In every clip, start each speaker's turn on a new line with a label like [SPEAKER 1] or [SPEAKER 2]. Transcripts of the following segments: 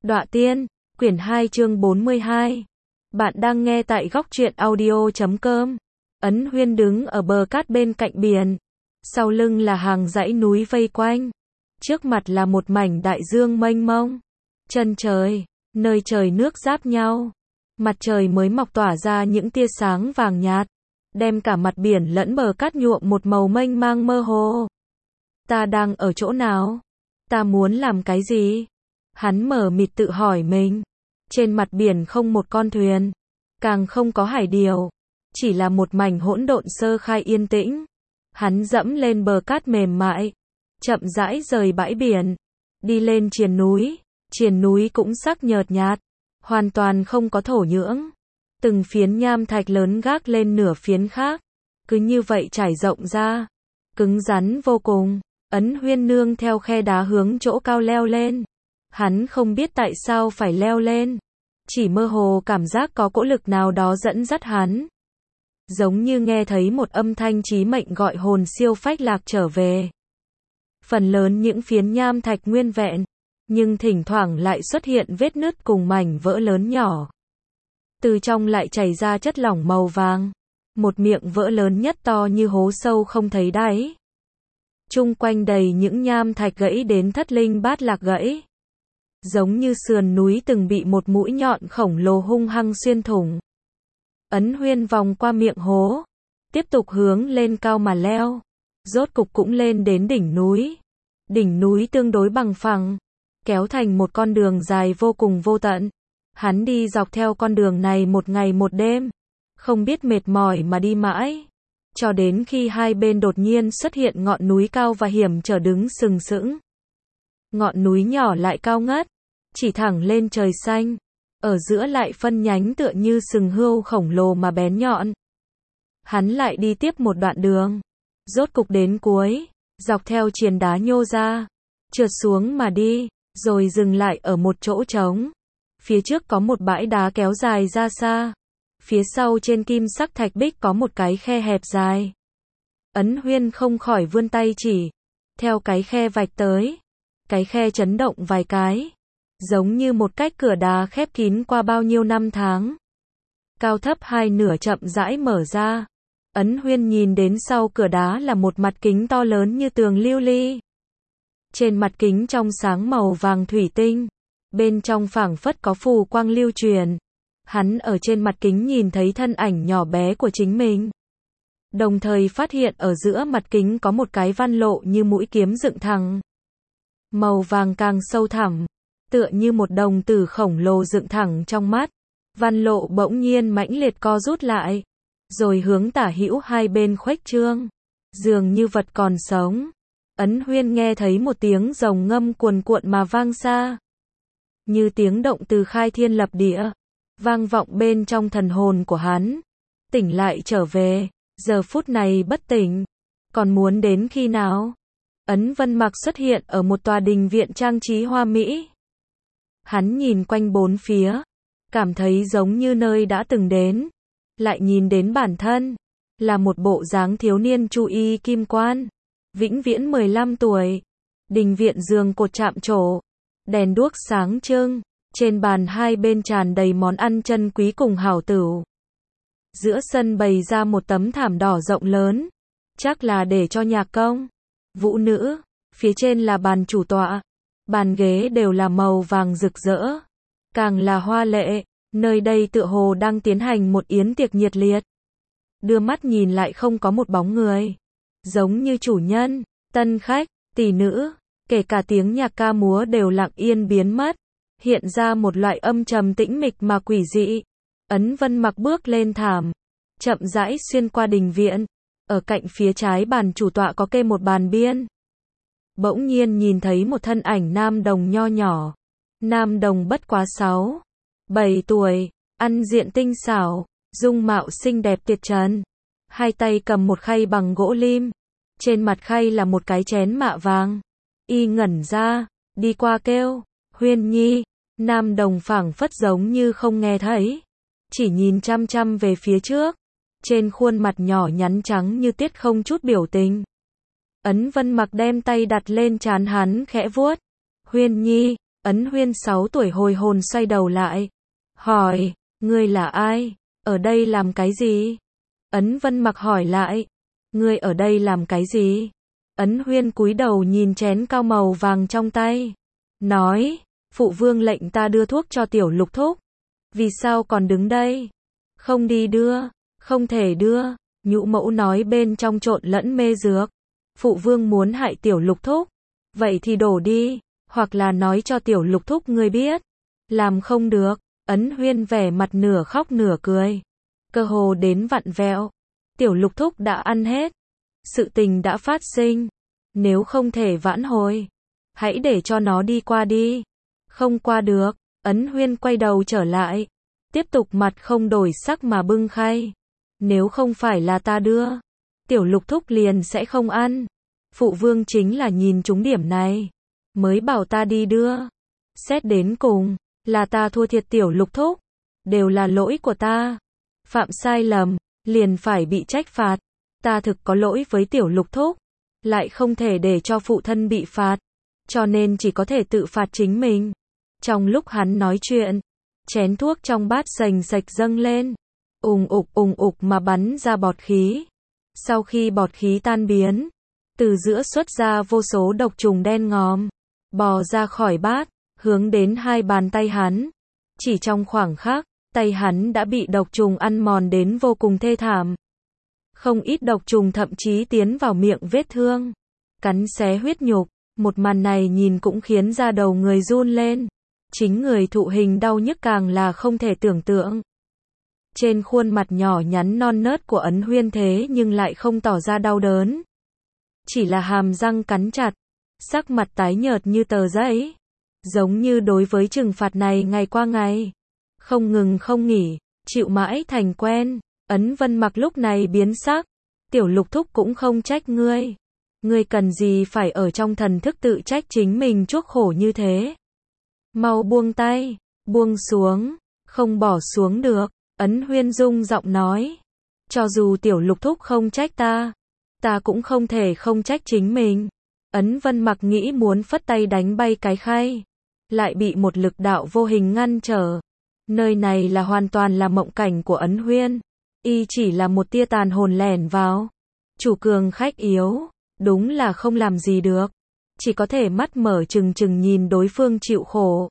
[SPEAKER 1] Đọa Tiên, quyển 2 chương 42. Bạn đang nghe tại góc truyện audio.com. Ấn Huyên đứng ở bờ cát bên cạnh biển. Sau lưng là hàng dãy núi vây quanh. Trước mặt là một mảnh đại dương mênh mông. Chân trời, nơi trời nước giáp nhau. Mặt trời mới mọc tỏa ra những tia sáng vàng nhạt, đem cả mặt biển lẫn bờ cát nhuộm một màu mênh mang mơ hồ. Ta đang ở chỗ nào? Ta muốn làm cái gì? Hắn mờ mịt tự hỏi mình. Trên mặt biển không một con thuyền, càng không có hải điều, chỉ là một mảnh hỗn độn sơ khai yên tĩnh. Hắn dẫm lên bờ cát mềm mại, chậm rãi rời bãi biển, đi lên triền núi cũng sắc nhợt nhạt, hoàn toàn không có thổ nhưỡng. Từng phiến nham thạch lớn gác lên nửa phiến khác, cứ như vậy trải rộng ra, cứng rắn vô cùng. Ấn Huyên nương theo khe đá hướng chỗ cao leo lên. Hắn không biết tại sao phải leo lên, chỉ mơ hồ cảm giác có cỗ lực nào đó dẫn dắt hắn. Giống như nghe thấy một âm thanh chí mệnh gọi hồn siêu phách lạc trở về. Phần lớn những phiến nham thạch nguyên vẹn, nhưng thỉnh thoảng lại xuất hiện vết nứt cùng mảnh vỡ lớn nhỏ. Từ trong lại chảy ra chất lỏng màu vàng, một miệng vỡ lớn nhất to như hố sâu không thấy đáy. Chung quanh đầy những nham thạch gãy đến thất linh bát lạc gãy. Giống như sườn núi từng bị một mũi nhọn khổng lồ hung hăng xuyên thủng. Ấn Huyên vòng qua miệng hố, tiếp tục hướng lên cao mà leo. Rốt cục cũng lên đến đỉnh núi. Đỉnh núi tương đối bằng phẳng, kéo thành một con đường dài vô cùng vô tận. Hắn đi dọc theo con đường này một ngày một đêm, không biết mệt mỏi mà đi mãi, cho đến khi hai bên đột nhiên xuất hiện ngọn núi cao và hiểm trở đứng sừng sững. Ngọn núi nhỏ lại cao ngất, chỉ thẳng lên trời xanh, ở giữa lại phân nhánh tựa như sừng hươu khổng lồ mà bén nhọn. Hắn lại đi tiếp một đoạn đường, rốt cục đến cuối, dọc theo triền đá nhô ra, trượt xuống mà đi, rồi dừng lại ở một chỗ trống. Phía trước có một bãi đá kéo dài ra xa, phía sau trên kim sắc thạch bích có một cái khe hẹp dài. Ấn Huyên không khỏi vươn tay chỉ, theo cái khe vạch tới. Cái khe chấn động vài cái, giống như một cách cửa đá khép kín qua bao nhiêu năm tháng. Cao thấp hai nửa chậm rãi mở ra. Ấn Huyên nhìn đến sau cửa đá là một mặt kính to lớn như tường lưu ly. Trên mặt kính trong sáng màu vàng thủy tinh, bên trong phảng phất có phù quang lưu truyền. Hắn ở trên mặt kính nhìn thấy thân ảnh nhỏ bé của chính mình. Đồng thời phát hiện ở giữa mặt kính có một cái văn lộ như mũi kiếm dựng thẳng. Màu vàng càng sâu thẳm, tựa như một đồng tử khổng lồ dựng thẳng trong mắt. Văn lộ bỗng nhiên mãnh liệt co rút lại, rồi hướng tả hữu hai bên khuếch trương, dường như vật còn sống. Ấn Huyên nghe thấy một tiếng rồng ngâm cuồn cuộn mà vang xa, như tiếng động từ khai thiên lập địa, vang vọng bên trong thần hồn của hắn. Tỉnh lại trở về, giờ phút này bất tỉnh, còn muốn đến khi nào? Ấn Vân Mặc xuất hiện ở một tòa đình viện trang trí hoa mỹ. Hắn nhìn quanh bốn phía, cảm thấy giống như nơi đã từng đến, lại nhìn đến bản thân, là một bộ dáng thiếu niên chu y kim quan, vĩnh viễn 15 tuổi. Đình viện giường cột chạm trổ, đèn đuốc sáng trưng, trên bàn hai bên tràn đầy món ăn chân quý cùng hảo tửu. Giữa sân bày ra một tấm thảm đỏ rộng lớn, chắc là để cho nhạc công, vũ nữ. Phía trên là bàn chủ tọa, bàn ghế đều là màu vàng rực rỡ, càng là hoa lệ. Nơi đây tựa hồ đang tiến hành một yến tiệc nhiệt liệt. Đưa mắt nhìn lại không có một bóng người, giống như chủ nhân, tân khách, tỷ nữ, kể cả tiếng nhạc ca múa đều lặng yên biến mất, hiện ra một loại âm trầm tĩnh mịch mà quỷ dị. Ấn Vân Mặc bước lên thảm, chậm rãi xuyên qua đình viện. Ở cạnh phía trái bàn chủ tọa có kê một bàn biên. Bỗng nhiên nhìn thấy một thân ảnh nam đồng nho nhỏ. Nam đồng bất quá 6-7 tuổi, ăn diện tinh xảo, dung mạo xinh đẹp tuyệt trần. Hai tay cầm một khay bằng gỗ lim, trên mặt khay là một cái chén mạ vàng. Y ngẩn ra, đi qua kêu, Huyên Nhi. Nam đồng phảng phất giống như không nghe thấy, chỉ nhìn chăm chăm về phía trước, trên khuôn mặt nhỏ nhắn trắng như tuyết không chút biểu tình. Ấn Vân Mặc đem tay đặt lên trán hắn khẽ vuốt. Huyên Nhi, Ấn Huyên 6 tuổi hồi hồn xoay đầu lại. Hỏi, ngươi là ai? Ở đây làm cái gì? Ấn Vân Mặc hỏi lại. Ngươi ở đây làm cái gì? Ấn Huyên cúi đầu nhìn chén cao màu vàng trong tay. Nói, phụ vương lệnh ta đưa thuốc cho tiểu lục thúc. Vì sao còn đứng đây? Không đi đưa, không thể đưa. Nhũ mẫu nói bên trong trộn lẫn mê dược. Phụ vương muốn hại tiểu lục thúc. Vậy thì đổ đi, hoặc là nói cho tiểu lục thúc ngươi biết. Làm không được, Ấn Huyên vẻ mặt nửa khóc nửa cười. Cơ hồ đến vặn vẹo. Tiểu lục thúc đã ăn hết. Sự tình đã phát sinh. Nếu không thể vãn hồi, hãy để cho nó đi qua đi. Không qua được, Ấn Huyên quay đầu trở lại. Tiếp tục mặt không đổi sắc mà bưng khay. Nếu không phải là ta đưa, tiểu lục thúc liền sẽ không ăn. Phụ vương chính là nhìn trúng điểm này, mới bảo ta đi đưa. Xét đến cùng, là ta thua thiệt tiểu lục thúc. Đều là lỗi của ta. Phạm sai lầm, liền phải bị trách phạt. Ta thực có lỗi với tiểu lục thúc. Lại không thể để cho phụ thân bị phạt. Cho nên chỉ có thể tự phạt chính mình. Trong lúc hắn nói chuyện, chén thuốc trong bát sành sạch dâng lên. Ùng ục mà bắn ra bọt khí. Sau khi bọt khí tan biến, từ giữa xuất ra vô số độc trùng đen ngòm. Bò ra khỏi bát, hướng đến hai bàn tay hắn. Chỉ trong khoảng khắc, tay hắn đã bị độc trùng ăn mòn đến vô cùng thê thảm. Không ít độc trùng thậm chí tiến vào miệng vết thương, cắn xé huyết nhục. Một màn này nhìn cũng khiến da đầu người run lên. Chính người thụ hình đau nhức càng là không thể tưởng tượng. Trên khuôn mặt nhỏ nhắn non nớt của Ấn Huyên thế nhưng lại không tỏ ra đau đớn. Chỉ là hàm răng cắn chặt, sắc mặt tái nhợt như tờ giấy. Giống như đối với trừng phạt này ngày qua ngày, không ngừng không nghỉ, chịu mãi thành quen. Ấn Vân Mặc lúc này biến sắc. Tiểu lục thúc cũng không trách ngươi. Ngươi cần gì phải ở trong thần thức tự trách chính mình chuốc khổ như thế. Mau buông tay, buông xuống, không bỏ xuống được. Ấn Huyên rung giọng nói. Cho dù tiểu lục thúc không trách ta, ta cũng không thể không trách chính mình. Ấn Vân Mặc nghĩ muốn phất tay đánh bay cái khay, lại bị một lực đạo vô hình ngăn trở. Nơi này là hoàn toàn là mộng cảnh của Ấn Huyên. Y chỉ là một tia tàn hồn lẻn vào. Chủ cường khách yếu, đúng là không làm gì được. Chỉ có thể mắt mở trừng trừng nhìn đối phương chịu khổ.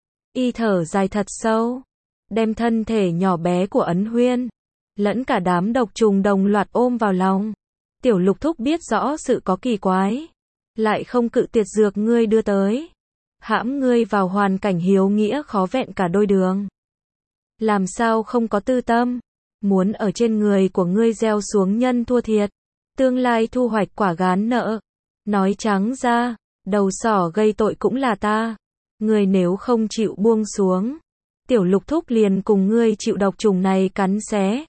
[SPEAKER 1] Y thở dài thật sâu, đem thân thể nhỏ bé của Ấn Huyên, lẫn cả đám độc trùng đồng loạt ôm vào lòng. Tiểu lục thúc biết rõ sự có kỳ quái, lại không cự tuyệt dược ngươi đưa tới. Hãm ngươi vào hoàn cảnh hiếu nghĩa khó vẹn cả đôi đường. Làm sao không có tư tâm, muốn ở trên người của ngươi gieo xuống nhân thua thiệt, tương lai thu hoạch quả gán nợ. Nói trắng ra, đầu sỏ gây tội cũng là ta. Ngươi nếu không chịu buông xuống, tiểu lục thúc liền cùng ngươi chịu độc trùng này cắn xé.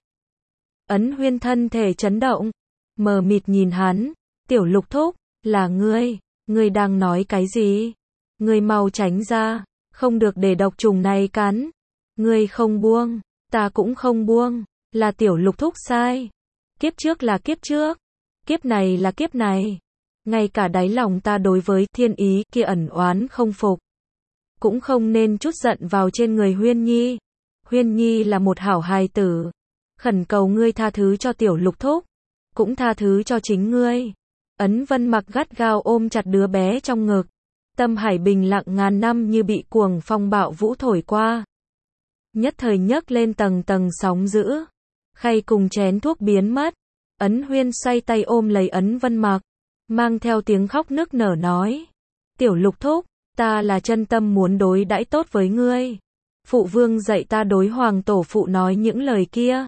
[SPEAKER 1] Ấn Huyên thân thể chấn động, mờ mịt nhìn hắn. Tiểu lục thúc, là ngươi đang nói cái gì? Ngươi mau tránh ra, không được để độc trùng này cắn. Ngươi không buông, ta cũng không buông, là tiểu lục thúc sai. Kiếp trước là kiếp trước, kiếp này là kiếp này. Ngay cả đáy lòng ta đối với thiên ý kia ẩn oán không phục, cũng không nên trút giận vào trên người Huyên Nhi. Huyên Nhi là một hảo hài tử. Khẩn cầu ngươi tha thứ cho tiểu lục thúc, cũng tha thứ cho chính ngươi. Ấn Vân Mặc gắt gao ôm chặt đứa bé trong ngực. Tâm hải bình lặng ngàn năm như bị cuồng phong bạo vũ thổi qua. Nhất thời nhấc lên tầng tầng sóng dữ. Khay cùng chén thuốc biến mất. Ấn Huyên xoay tay ôm lấy Ấn Vân Mặc, mang theo tiếng khóc nức nở nói. Tiểu lục thúc, ta là chân tâm muốn đối đãi tốt với ngươi. Phụ vương dạy ta đối hoàng tổ phụ nói những lời kia.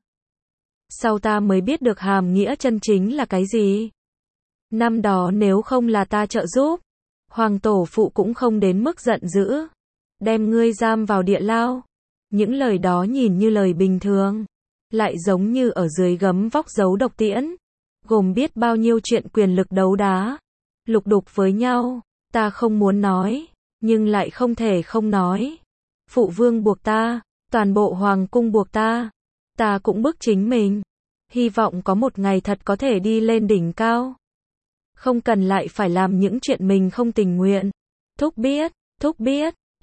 [SPEAKER 1] Sau ta mới biết được hàm nghĩa chân chính là cái gì. Năm đó nếu không là ta trợ giúp, hoàng tổ phụ cũng không đến mức giận dữ, đem ngươi giam vào địa lao. Những lời đó nhìn như lời bình thường, lại giống như ở dưới gấm vóc giấu độc tiễn, gồm biết bao nhiêu chuyện quyền lực đấu đá, lục đục với nhau. Ta không muốn nói, nhưng lại không thể không nói. Phụ vương buộc ta, toàn bộ hoàng cung buộc ta, ta cũng bức chính mình. Hy vọng có một ngày thật có thể đi lên đỉnh cao. Không cần lại phải làm những chuyện mình không tình nguyện. Thúc biết,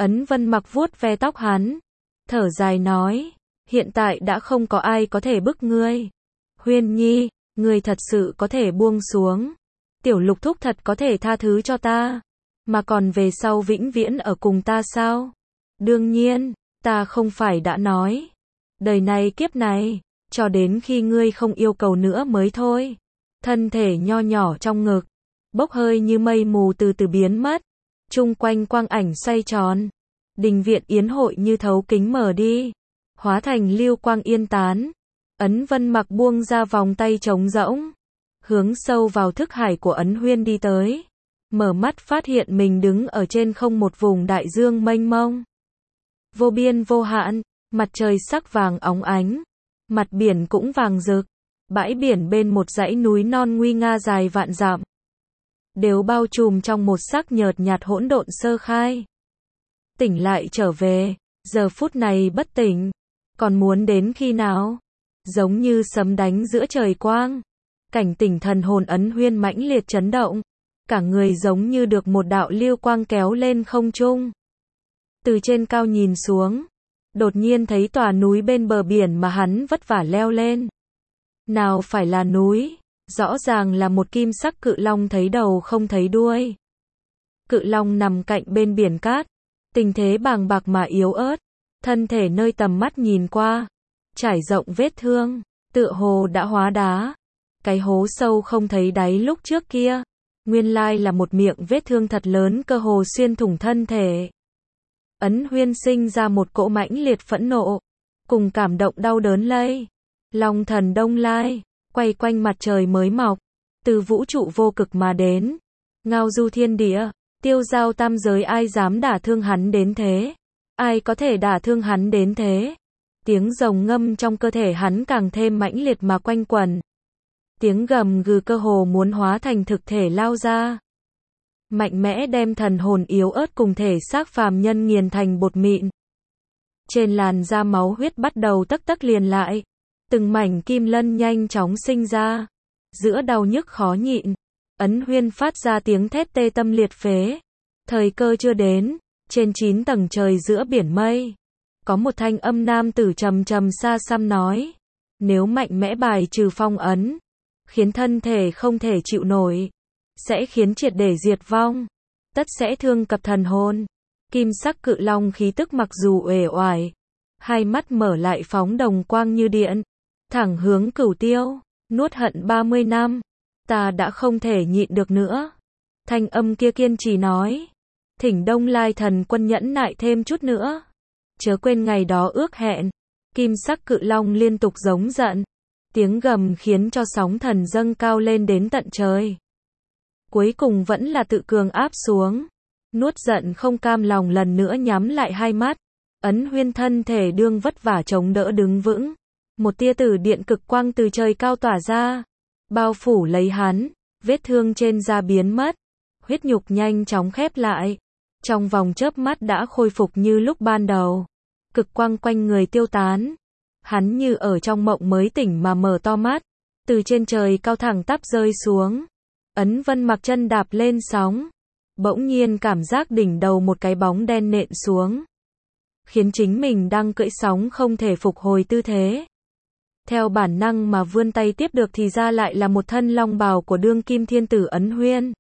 [SPEAKER 1] Ấn Vân Mặc vuốt ve tóc hắn, thở dài nói, hiện tại đã không có ai có thể bức ngươi. Huyên Nhi, ngươi thật sự có thể buông xuống. Tiểu Lục thúc thật có thể tha thứ cho ta, mà còn về sau vĩnh viễn ở cùng ta sao? Đương nhiên, ta không phải đã nói, đời này kiếp này, cho đến khi ngươi không yêu cầu nữa mới thôi. Thân thể nho nhỏ trong ngực, bốc hơi như mây mù từ từ biến mất, chung quanh quang ảnh xoay tròn, đình viện yến hội như thấu kính mở đi, hóa thành lưu quang yên tán. Ấn Vân Mặc buông ra vòng tay trống rỗng, hướng sâu vào thức hải của Ấn Huyên đi tới, mở mắt phát hiện mình đứng ở trên không một vùng đại dương mênh mông, vô biên vô hạn, mặt trời sắc vàng óng ánh, mặt biển cũng vàng rực, bãi biển bên một dãy núi non nguy nga dài vạn dặm, đều bao trùm trong một sắc nhợt nhạt hỗn độn sơ khai. Tỉnh lại trở về, giờ phút này bất tỉnh, còn muốn đến khi nào? Giống như sấm đánh giữa trời quang, cảnh tỉnh thần hồn Ấn Huyên mãnh liệt chấn động, cả người giống như được một đạo lưu quang kéo lên không trung. Từ trên cao nhìn xuống, đột nhiên thấy tòa núi bên bờ biển mà hắn vất vả leo lên. Nào phải là núi, rõ ràng là một kim sắc cự long thấy đầu không thấy đuôi. Cự long nằm cạnh bên biển cát, tình thế bàng bạc mà yếu ớt, thân thể nơi tầm mắt nhìn qua, trải rộng vết thương, tựa hồ đã hóa đá. Cái hố sâu không thấy đáy lúc trước kia, nguyên lai là một miệng vết thương thật lớn cơ hồ xuyên thủng thân thể. Ấn Huyên sinh ra một cỗ mãnh liệt phẫn nộ, cùng cảm động đau đớn lây. Long thần Đông Lai, quay quanh mặt trời mới mọc, từ vũ trụ vô cực mà đến, ngao du thiên địa, tiêu giao tam giới, ai dám đả thương hắn đến thế? Ai có thể đả thương hắn đến thế? Tiếng rồng ngâm trong cơ thể hắn càng thêm mãnh liệt mà quanh quẩn. Tiếng gầm gừ cơ hồ muốn hóa thành thực thể lao ra, mạnh mẽ đem thần hồn yếu ớt cùng thể xác phàm nhân nghiền thành bột mịn. Trên làn da máu huyết bắt đầu tấc tấc liền lại, từng mảnh kim lân nhanh chóng sinh ra. Giữa đau nhức khó nhịn, Ấn Huyên phát ra tiếng thét tê tâm liệt phế. Thời cơ chưa đến, trên 9 tầng trời giữa biển mây, có một thanh âm nam tử trầm trầm xa xăm nói, nếu mạnh mẽ bài trừ phong ấn, khiến thân thể không thể chịu nổi, sẽ khiến triệt để diệt vong, tất sẽ thương cập thần hồn. Kim sắc cự long khí tức mặc dù uể oải, hai mắt mở lại phóng đồng quang như điện, thẳng hướng Cửu Tiêu, nuốt hận 30 năm, ta đã không thể nhịn được nữa. Thanh âm kia kiên trì nói, thỉnh Đông Lai thần quân nhẫn nại thêm chút nữa, chớ quên ngày đó ước hẹn. Kim sắc cự long liên tục giống giận, tiếng gầm khiến cho sóng thần dâng cao lên đến tận trời. Cuối cùng vẫn là tự cường áp xuống, nuốt giận không cam lòng lần nữa nhắm lại hai mắt. Ấn Huyên thân thể đương vất vả chống đỡ đứng vững, một tia tử điện cực quang từ trời cao tỏa ra, bao phủ lấy hắn, vết thương trên da biến mất, huyết nhục nhanh chóng khép lại, trong vòng chớp mắt đã khôi phục như lúc ban đầu. Cực quang quanh người tiêu tán, hắn như ở trong mộng mới tỉnh mà mở to mắt, từ trên trời cao thẳng tắp rơi xuống. Ấn Vân Mặc chân đạp lên sóng, bỗng nhiên cảm giác đỉnh đầu một cái bóng đen nện xuống, khiến chính mình đang cưỡi sóng không thể phục hồi tư thế. Theo bản năng mà vươn tay tiếp được thì ra lại là một thân long bào của đương kim thiên tử Ấn Huyên.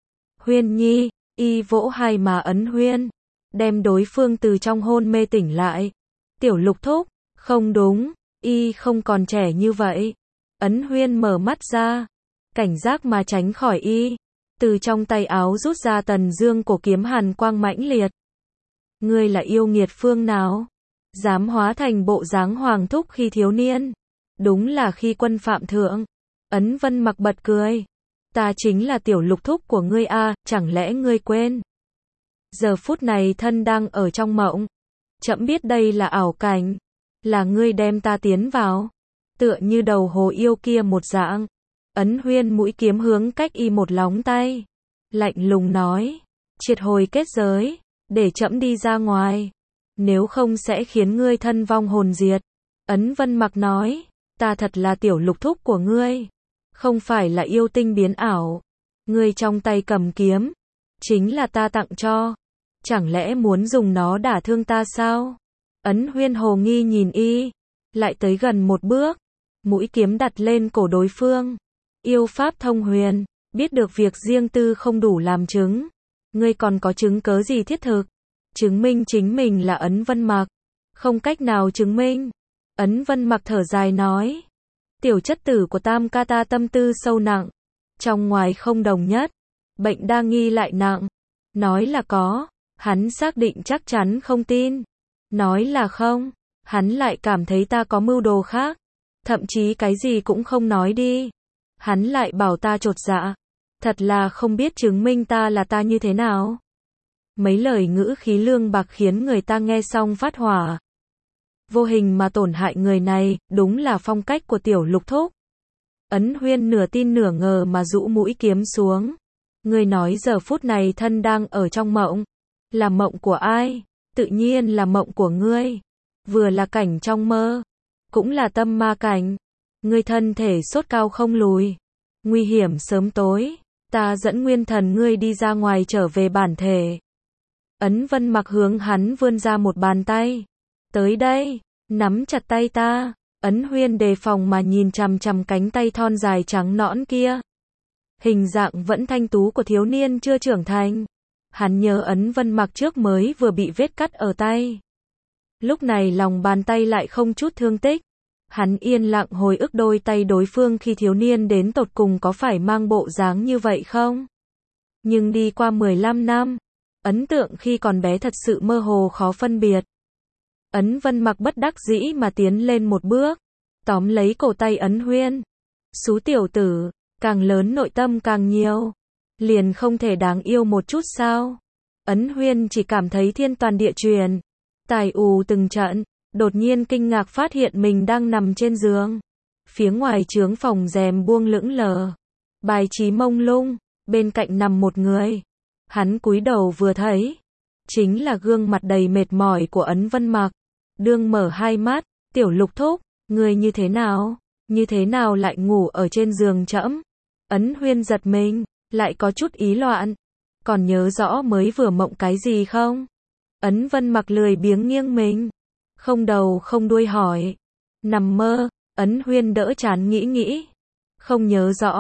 [SPEAKER 1] Huyên Nhi, y vỗ hai má Ấn Huyên, đem đối phương từ trong hôn mê tỉnh lại. Tiểu Lục thúc, không đúng, y không còn trẻ như vậy. Ấn Huyên mở mắt ra, cảnh giác mà tránh khỏi y, từ trong tay áo rút ra tần dương cổ kiếm hàn quang mãnh liệt. Ngươi là yêu nghiệt phương nào? Dám hóa thành bộ dáng hoàng thúc khi thiếu niên, đúng là khi quân phạm thượng. Ấn Vân Mặc bật cười, ta chính là Tiểu Lục thúc của ngươi a, chẳng lẽ ngươi quên? Giờ phút này thân đang ở trong mộng, trẫm biết đây là ảo cảnh, là ngươi đem ta tiến vào, tựa như đầu hồ yêu kia một dạng. Ấn Huyên mũi kiếm hướng cách y một lóng tay, lạnh lùng nói, triệt hồi kết giới, để trẫm đi ra ngoài, nếu không sẽ khiến ngươi thân vong hồn diệt. Ấn Vân Mặc nói, ta thật là Tiểu Lục thúc của ngươi, không phải là yêu tinh biến ảo. Ngươi trong tay cầm kiếm, chính là ta tặng cho. Chẳng lẽ muốn dùng nó đả thương ta sao? Ấn Huyên hồ nghi nhìn y, lại tới gần một bước, mũi kiếm đặt lên cổ đối phương. Yêu pháp thông huyền, biết được việc riêng tư không đủ làm chứng. Ngươi còn có chứng cớ gì thiết thực? Chứng minh chính mình là Ấn Vân Mặc. Không cách nào chứng minh. Ấn Vân Mặc thở dài nói. Tiểu chất tử của Tam ca ta tâm tư sâu nặng. Trong ngoài không đồng nhất. Bệnh đa nghi lại nặng. Nói là có. Hắn xác định chắc chắn không tin. Nói là không. Hắn lại cảm thấy ta có mưu đồ khác. Thậm chí cái gì cũng không nói đi. Hắn lại bảo ta chột dạ. Thật là không biết chứng minh ta là ta như thế nào. Mấy lời ngữ khí lương bạc khiến người ta nghe xong phát hỏa. Vô hình mà tổn hại người này, đúng là phong cách của Tiểu Lục Thúc. Ấn Huyên nửa tin nửa ngờ mà rũ mũi kiếm xuống. Ngươi nói giờ phút này thân đang ở trong mộng. Là mộng của ai? Tự nhiên là mộng của ngươi. Vừa là cảnh trong mơ, cũng là tâm ma cảnh. Ngươi thân thể sốt cao không lùi. Nguy hiểm sớm tối. Ta dẫn nguyên thần ngươi đi ra ngoài trở về bản thể. Ấn Vân Mặc hướng hắn vươn ra một bàn tay. Tới đây, nắm chặt tay ta. Ấn Huyên đề phòng mà nhìn chằm chằm cánh tay thon dài trắng nõn kia. Hình dạng vẫn thanh tú của thiếu niên chưa trưởng thành. Hắn nhớ Ấn Vân Mặc trước mới vừa bị vết cắt ở tay. Lúc này lòng bàn tay lại không chút thương tích. Hắn yên lặng hồi ức đôi tay đối phương khi thiếu niên đến tột cùng có phải mang bộ dáng như vậy không? Nhưng đi qua 15 năm, ấn tượng khi còn bé thật sự mơ hồ khó phân biệt. Ấn Vân Mặc bất đắc dĩ mà tiến lên một bước, tóm lấy cổ tay Ấn Huyên. Xú tiểu tử, càng lớn nội tâm càng nhiều. Liền không thể đáng yêu một chút sao? Ấn Huyên chỉ cảm thấy thiên toàn địa chuyển. Tài ù từng trận, đột nhiên kinh ngạc phát hiện mình đang nằm trên giường. Phía ngoài trướng phòng rèm buông lững lờ. Bài trí mông lung, bên cạnh nằm một người. Hắn cúi đầu vừa thấy, chính là gương mặt đầy mệt mỏi của Ấn Vân Mặc. Đương mở hai mắt, Tiểu Lục Thúc, người như thế nào? Như thế nào lại ngủ ở trên giường trẫm? Ấn Huyên giật mình, lại có chút ý loạn. Còn nhớ rõ mới vừa mộng cái gì không? Ấn Vân Mặc lười biếng nghiêng mình, không đầu không đuôi hỏi. Nằm mơ, Ấn Huyên đỡ chán nghĩ. Không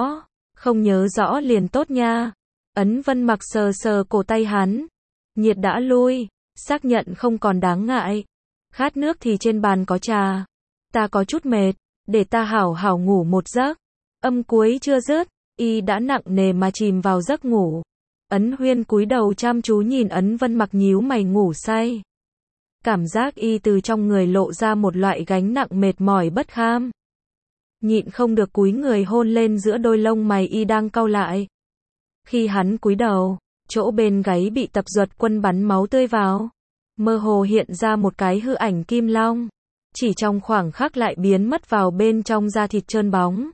[SPEAKER 1] nhớ rõ liền tốt nha. Ấn Vân Mặc sờ sờ cổ tay hắn. Nhiệt đã lui, xác nhận không còn đáng ngại. Khát nước thì trên bàn có trà. Ta có chút mệt, để ta hảo hảo ngủ một giấc. Âm cuối chưa dứt, y đã nặng nề mà chìm vào giấc ngủ. Ấn Huyên cúi đầu chăm chú nhìn Ấn Vân Mặc nhíu mày ngủ say. Cảm giác y từ trong người lộ ra một loại gánh nặng mệt mỏi bất kham. Nhịn không được cúi người hôn lên giữa đôi lông mày y đang cau lại. Khi hắn cúi đầu, chỗ bên gáy bị Tập Duật Quân bắn máu tươi vào. Mơ hồ hiện ra một cái hư ảnh kim long. Chỉ trong khoảng khắc lại biến mất vào bên trong da thịt trơn bóng.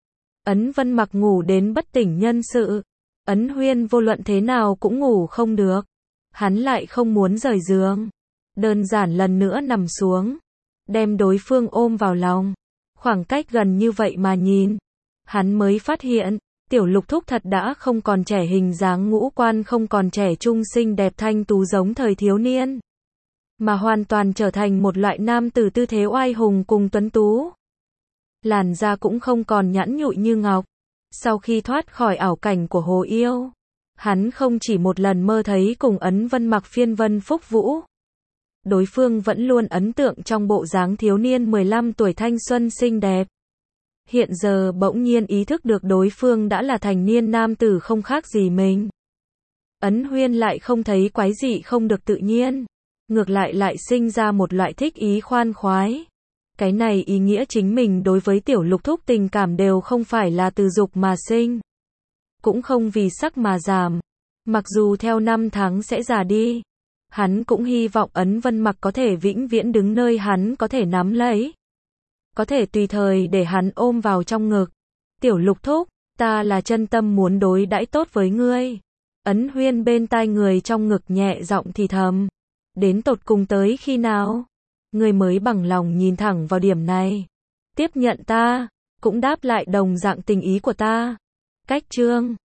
[SPEAKER 1] Ấn Vân Mặc ngủ đến bất tỉnh nhân sự. Ấn Huyên vô luận thế nào cũng ngủ không được. Hắn lại không muốn rời giường. Đơn giản lần nữa nằm xuống. Đem đối phương ôm vào lòng. Khoảng cách gần như vậy mà nhìn. Hắn mới phát hiện, Tiểu Lục Thúc thật đã không còn trẻ hình dáng ngũ quan, không còn trẻ trung xinh đẹp thanh tú giống thời thiếu niên. Mà hoàn toàn trở thành một loại nam tử tư thế oai hùng cùng tuấn tú. Làn da cũng không còn nhẵn nhụi như ngọc. Sau khi thoát khỏi ảo cảnh của Hồ Yêu, hắn không chỉ một lần mơ thấy cùng Ấn Vân Mặc phiên vân phúc vũ. Đối phương vẫn luôn ấn tượng trong bộ dáng thiếu niên 15 tuổi thanh xuân xinh đẹp. Hiện giờ bỗng nhiên ý thức được đối phương đã là thành niên nam tử không khác gì mình. Ấn Huyên lại không thấy quái dị không được tự nhiên. Ngược lại sinh ra một loại thích ý khoan khoái. Cái này ý nghĩa chính mình đối với Tiểu Lục Thúc tình cảm đều không phải là từ dục mà sinh. Cũng không vì sắc mà giảm. Mặc dù theo năm tháng sẽ già đi. Hắn cũng hy vọng Ấn Vân Mặc có thể vĩnh viễn đứng nơi hắn có thể nắm lấy. Có thể tùy thời để hắn ôm vào trong ngực. Tiểu Lục Thúc, ta là chân tâm muốn đối đãi tốt với ngươi. Ấn Huyên bên tai người trong ngực nhẹ giọng thì thầm. Đến tột cùng tới khi nào? Ngươi mới bằng lòng nhìn thẳng vào điểm này. Tiếp nhận ta, cũng đáp lại đồng dạng tình ý của ta. Cách chương